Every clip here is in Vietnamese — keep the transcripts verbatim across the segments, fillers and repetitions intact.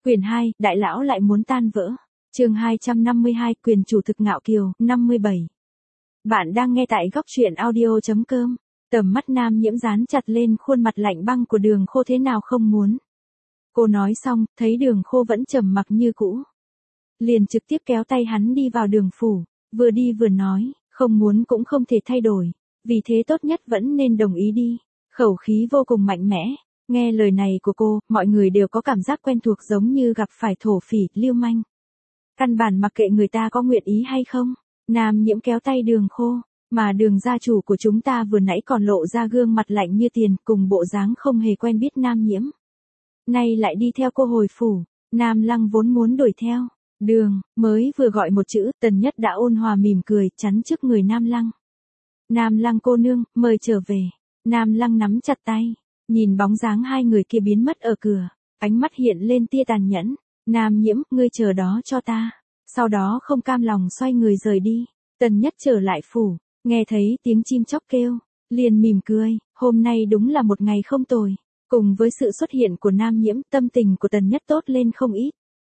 Quyển hai, Đại lão lại muốn tan vỡ. Chương hai trăm năm mươi hai, Quyền chủ thực ngạo kiều, năm mươi bảy. Bạn đang nghe tại góc truyện audio chấm com. Tầm mắt Nam Nhiễm dán chặt lên khuôn mặt lạnh băng của Đường Khô thế nào không muốn. Cô nói xong, thấy Đường Khô vẫn trầm mặc như cũ. Liền trực tiếp kéo tay hắn đi vào Đường phủ, vừa đi vừa nói, không muốn cũng không thể thay đổi, vì thế tốt nhất vẫn nên đồng ý đi. Khẩu khí vô cùng mạnh mẽ. Nghe lời này của cô, mọi người đều có cảm giác quen thuộc giống như gặp phải thổ phỉ, lưu manh. Căn bản mặc kệ người ta có nguyện ý hay không. Nam Nhiễm kéo tay Đường Khô, mà Đường gia chủ của chúng ta vừa nãy còn lộ ra gương mặt lạnh như tiền, cùng bộ dáng không hề quen biết Nam Nhiễm. Nay lại đi theo cô hồi phủ. Nam Lăng vốn muốn đuổi theo. Đường, mới vừa gọi một chữ, Tần Nhất đã ôn hòa mỉm cười, chắn trước người Nam Lăng. Nam Lăng cô nương, mời trở về. Nam Lăng nắm chặt tay, nhìn bóng dáng hai người kia biến mất ở cửa, ánh mắt hiện lên tia tàn nhẫn. Nam Nhiễm, ngươi chờ đó cho ta. Sau đó không cam lòng xoay người rời đi. Tần Nhất trở lại phủ, nghe thấy tiếng chim chóc kêu, liền mỉm cười, hôm nay đúng là một ngày không tồi. Cùng với sự xuất hiện của Nam Nhiễm, tâm tình của Tần Nhất tốt lên không ít.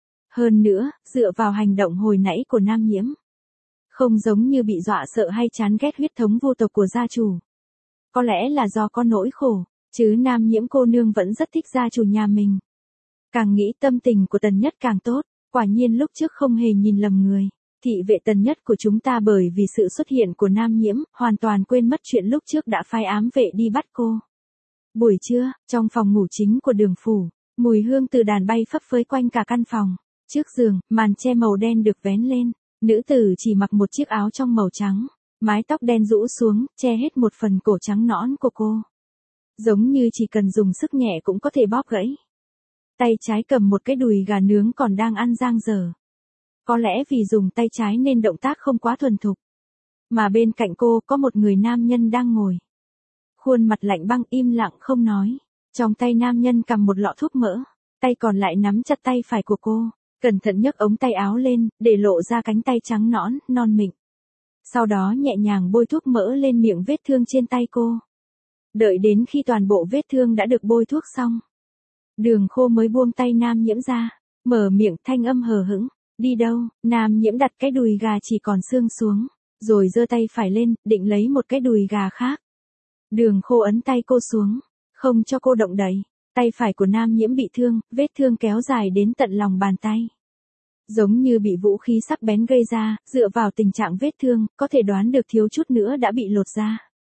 Hơn nữa, dựa vào hành động hồi nãy của Nam Nhiễm, không giống như bị dọa sợ hay chán ghét huyết thống vô tộc của gia chủ. Có lẽ là do có nỗi khổ, chứ Nam Nhiễm cô nương vẫn rất thích gia chủ nhà mình. Càng nghĩ tâm tình của Tần Nhất càng tốt, quả nhiên lúc trước không hề nhìn lầm người. Thị vệ Tần Nhất của chúng ta bởi vì sự xuất hiện của Nam Nhiễm, hoàn toàn quên mất chuyện lúc trước đã phái ám vệ đi bắt cô. Buổi trưa, trong phòng ngủ chính của Đường phủ, mùi hương từ đàn bay phấp phới quanh cả căn phòng. Trước giường, màn che màu đen được vén lên, nữ tử chỉ mặc một chiếc áo trong màu trắng, mái tóc đen rũ xuống, che hết một phần cổ trắng nõn của cô. Giống như chỉ cần dùng sức nhẹ cũng có thể bóp gãy. Tay trái cầm một cái đùi gà nướng còn đang ăn dang dở. Có lẽ vì dùng tay trái nên động tác không quá thuần thục. Mà bên cạnh cô có một người nam nhân đang ngồi. Khuôn mặt lạnh băng im lặng không nói. Trong tay nam nhân cầm một lọ thuốc mỡ, tay còn lại nắm chặt tay phải của cô. Cẩn thận nhấc ống tay áo lên, để lộ ra cánh tay trắng nõn, non mịn. Sau đó nhẹ nhàng bôi thuốc mỡ lên miệng vết thương trên tay cô. Đợi đến khi toàn bộ vết thương đã được bôi thuốc xong, Đường Khô mới buông tay Nam Nhiễm ra, mở miệng thanh âm hờ hững, đi đâu? Nam Nhiễm đặt cái đùi gà chỉ còn xương xuống, rồi giơ tay phải lên, định lấy một cái đùi gà khác. Đường Khô ấn tay cô xuống, không cho cô động đậy. Tay phải của Nam Nhiễm bị thương, vết thương kéo dài đến tận lòng bàn tay. Giống như bị vũ khí sắc bén gây ra, dựa vào tình trạng vết thương, có thể đoán được thiếu chút nữa đã bị lột ra.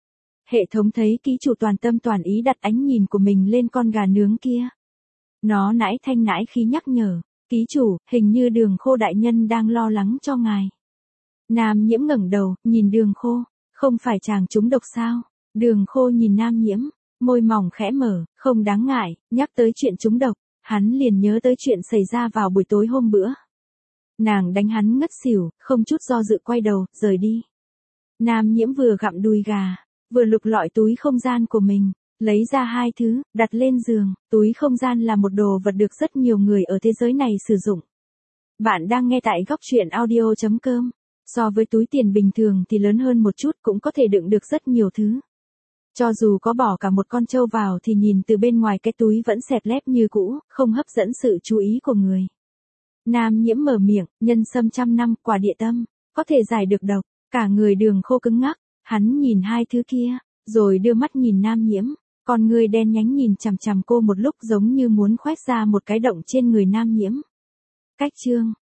Hệ thống thấy ký chủ toàn tâm toàn ý đặt ánh nhìn của mình lên con gà nướng kia. Nó nãi thanh nãi khí nhắc nhở, ký chủ, hình như Đường Khô đại nhân đang lo lắng cho ngài. Nam Nhiễm ngẩng đầu, nhìn Đường Khô, không phải chàng trúng độc sao? Đường Khô nhìn Nam Nhiễm, môi mỏng khẽ mở, không đáng ngại, nhắc tới chuyện trúng độc, hắn liền nhớ tới chuyện xảy ra vào buổi tối hôm bữa. Nàng đánh hắn ngất xỉu, không chút do dự quay đầu, rời đi. Nam Nhiễm vừa gặm đùi gà, vừa lục lọi túi không gian của mình, lấy ra hai thứ, đặt lên giường. Túi không gian là một đồ vật được rất nhiều người ở thế giới này sử dụng. Bạn đang nghe tại góc truyện audio chấm com. So với túi tiền bình thường thì lớn hơn một chút, cũng có thể đựng được rất nhiều thứ. Cho dù có bỏ cả một con trâu vào thì nhìn từ bên ngoài cái túi vẫn xẹp lép như cũ, không hấp dẫn sự chú ý của người. Nam Nhiễm mở miệng, nhân sâm trăm năm, quả địa tâm, có thể giải được độc. Cả người Đường Khô cứng ngắc, hắn nhìn hai thứ kia, rồi đưa mắt nhìn Nam Nhiễm, con người đen nhánh nhìn chằm chằm cô một lúc giống như muốn khoét ra một cái động trên người Nam Nhiễm. Cách chương,